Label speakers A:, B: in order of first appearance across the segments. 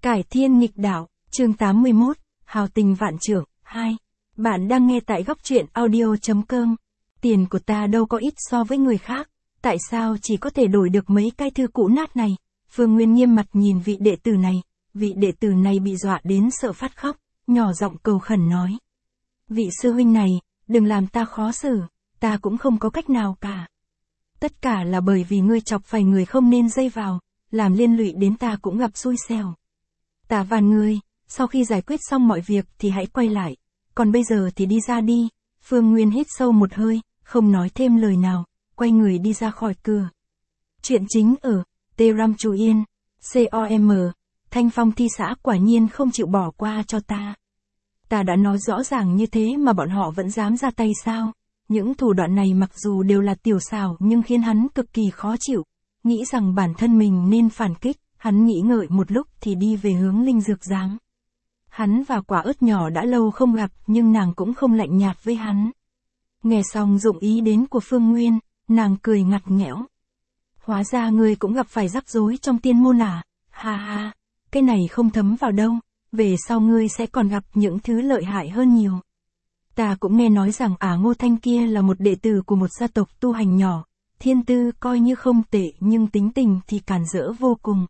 A: Cải thiên nghịch đạo, chương 81, hào tình vạn trượng, 2. Bạn đang nghe tại góc truyện audio.com. Tiền của ta đâu có ít so với người khác, tại sao chỉ có thể đổi được mấy cái thư cũ nát này? Phương Nguyên nghiêm mặt nhìn vị đệ tử này bị dọa đến sợ phát khóc, nhỏ giọng cầu khẩn nói. Vị sư huynh này, đừng làm ta khó xử, ta cũng không có cách nào cả. Tất cả là bởi vì ngươi chọc phải người không nên dây vào, làm liên lụy đến ta cũng gặp xui xẻo. Ta van ngươi, sau khi giải quyết xong mọi việc thì hãy quay lại, còn bây giờ thì đi ra đi. Phương Nguyên hít sâu một hơi, không nói thêm lời nào, quay người đi ra khỏi cửa. Chuyện chính ở T-Ram Chú Yên, COM, Thanh Phong Thi xã quả nhiên không chịu bỏ qua cho ta. Ta đã nói rõ ràng như thế mà bọn họ vẫn dám ra tay sao? Những thủ đoạn này mặc dù đều là tiểu xảo nhưng khiến hắn cực kỳ khó chịu, nghĩ rằng bản thân mình nên phản kích. Hắn nghĩ ngợi một lúc thì đi về hướng linh dược giám. Hắn và Quả Ớt nhỏ đã lâu không gặp nhưng nàng cũng không lạnh nhạt với hắn. Nghe xong dụng ý đến của Phương Nguyên, nàng cười ngặt nghẽo. Hóa ra ngươi cũng gặp phải rắc rối trong tiên môn à? Ha ha, cái này không thấm vào đâu, về sau ngươi sẽ còn gặp những thứ lợi hại hơn nhiều. Ta cũng nghe nói rằng Ngô Thanh kia là một đệ tử của một gia tộc tu hành nhỏ, thiên tư coi như không tệ nhưng tính tình thì càn rỡ vô cùng.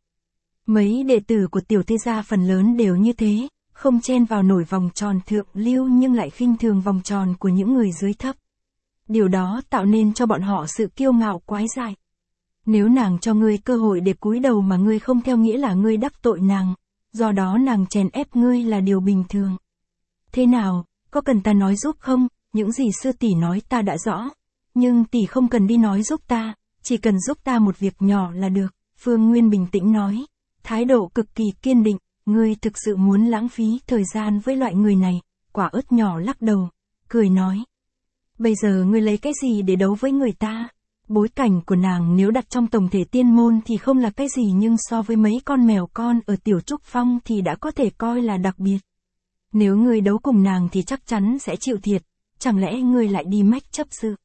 A: Mấy đệ tử của tiểu thế gia phần lớn đều như thế, không chen vào nổi vòng tròn thượng lưu nhưng lại khinh thường vòng tròn của những người dưới thấp. Điều đó tạo nên cho bọn họ sự kiêu ngạo quái dại. Nếu nàng cho ngươi cơ hội để cúi đầu mà ngươi không theo nghĩa là ngươi đắc tội nàng, do đó nàng chèn ép ngươi là điều bình thường. Thế nào, có cần ta nói giúp không? Những gì sư tỷ nói ta đã rõ, nhưng tỷ không cần đi nói giúp ta, chỉ cần giúp ta một việc nhỏ là được. Phương Nguyên bình tĩnh nói, thái độ cực kỳ kiên định. Ngươi thực sự muốn lãng phí thời gian với loại người này? Quả Ớt nhỏ lắc đầu, cười nói. Bây giờ ngươi lấy cái gì để đấu với người ta? Bối cảnh của nàng nếu đặt trong tổng thể tiên môn thì không là cái gì nhưng so với mấy con mèo con ở Tiểu Trúc Phong thì đã có thể coi là đặc biệt. Nếu ngươi đấu cùng nàng thì chắc chắn sẽ chịu thiệt, chẳng lẽ ngươi lại đi mách chấp sự?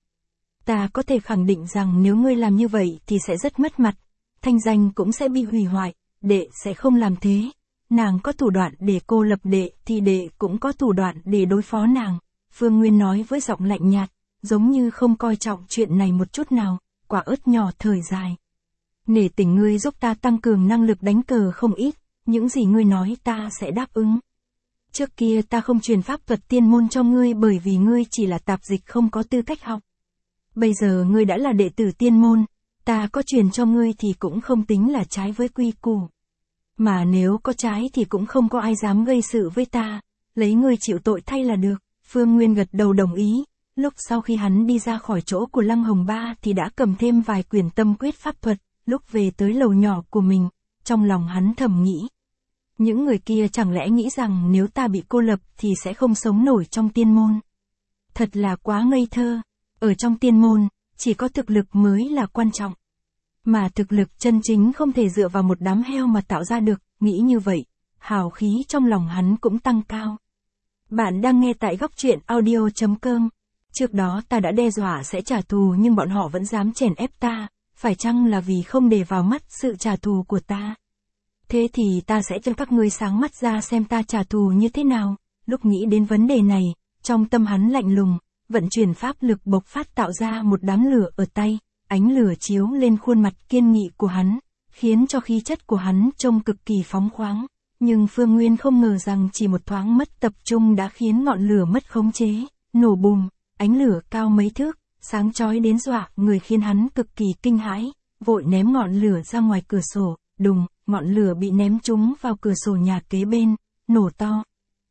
A: Ta có thể khẳng định rằng nếu ngươi làm như vậy thì sẽ rất mất mặt, thanh danh cũng sẽ bị hủy hoại, đệ sẽ không làm thế. Nàng có thủ đoạn để cô lập đệ thì đệ cũng có thủ đoạn để đối phó nàng. Phương Nguyên nói với giọng lạnh nhạt, giống như không coi trọng chuyện này một chút nào. Quả Ớt nhỏ thở dài. Nể tình ngươi giúp ta tăng cường năng lực đánh cờ không ít, những gì ngươi nói ta sẽ đáp ứng. Trước kia ta không truyền pháp thuật tiên môn cho ngươi bởi vì ngươi chỉ là tạp dịch không có tư cách học. Bây giờ ngươi đã là đệ tử tiên môn, ta có truyền cho ngươi thì cũng không tính là trái với quy củ. Mà nếu có trái thì cũng không có ai dám gây sự với ta, lấy ngươi chịu tội thay là được. Phương Nguyên gật đầu đồng ý, lúc sau khi hắn đi ra khỏi chỗ của Lăng Hồng Ba thì đã cầm thêm vài quyển tâm quyết pháp thuật, lúc về tới lầu nhỏ của mình, trong lòng hắn thầm nghĩ. Những người kia chẳng lẽ nghĩ rằng nếu ta bị cô lập thì sẽ không sống nổi trong tiên môn. Thật là quá ngây thơ, ở trong tiên môn, chỉ có thực lực mới là quan trọng. Mà thực lực chân chính không thể dựa vào một đám heo mà tạo ra được, nghĩ như vậy, hào khí trong lòng hắn cũng tăng cao. Bạn đang nghe tại góc truyện audio.com. Trước đó ta đã đe dọa sẽ trả thù nhưng bọn họ vẫn dám chèn ép ta, phải chăng là vì không để vào mắt sự trả thù của ta? Thế thì ta sẽ cho các ngươi sáng mắt ra xem ta trả thù như thế nào. Lúc nghĩ đến vấn đề này, trong tâm hắn lạnh lùng, vận chuyển pháp lực bộc phát tạo ra một đám lửa ở tay. Ánh lửa chiếu lên khuôn mặt kiên nghị của hắn, khiến cho khí chất của hắn trông cực kỳ phóng khoáng. Nhưng Phương Nguyên không ngờ rằng chỉ một thoáng mất tập trung đã khiến ngọn lửa mất khống chế, nổ bùm, ánh lửa cao mấy thước, sáng chói đến dọa người khiến hắn cực kỳ kinh hãi, vội ném ngọn lửa ra ngoài cửa sổ, đùng, ngọn lửa bị ném trúng vào cửa sổ nhà kế bên, nổ to.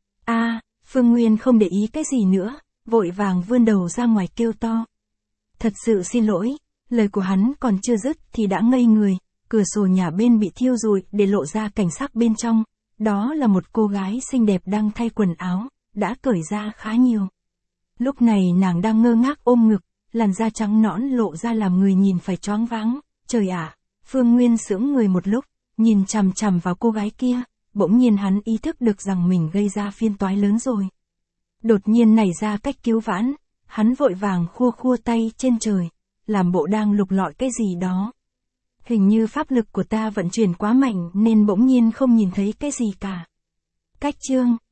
A: Phương Nguyên không để ý cái gì nữa, vội vàng vươn đầu ra ngoài kêu to. Thật sự xin lỗi. Lời của hắn còn chưa dứt thì đã ngây người, cửa sổ nhà bên bị thiêu rụi để lộ ra cảnh sắc bên trong. Đó là một cô gái xinh đẹp đang thay quần áo, đã cởi ra khá nhiều. Lúc này nàng đang ngơ ngác ôm ngực, làn da trắng nõn lộ ra làm người nhìn phải choáng váng. Trời ạ! Phương Nguyên sững người một lúc, nhìn chằm chằm vào cô gái kia, bỗng nhiên hắn ý thức được rằng mình gây ra phiên toái lớn rồi. Đột nhiên nảy ra cách cứu vãn, hắn vội vàng khua khua tay trên trời, làm bộ đang lục lọi cái gì đó. Hình như pháp lực của ta vận chuyển quá mạnh nên bỗng nhiên không nhìn thấy cái gì cả. Cách chương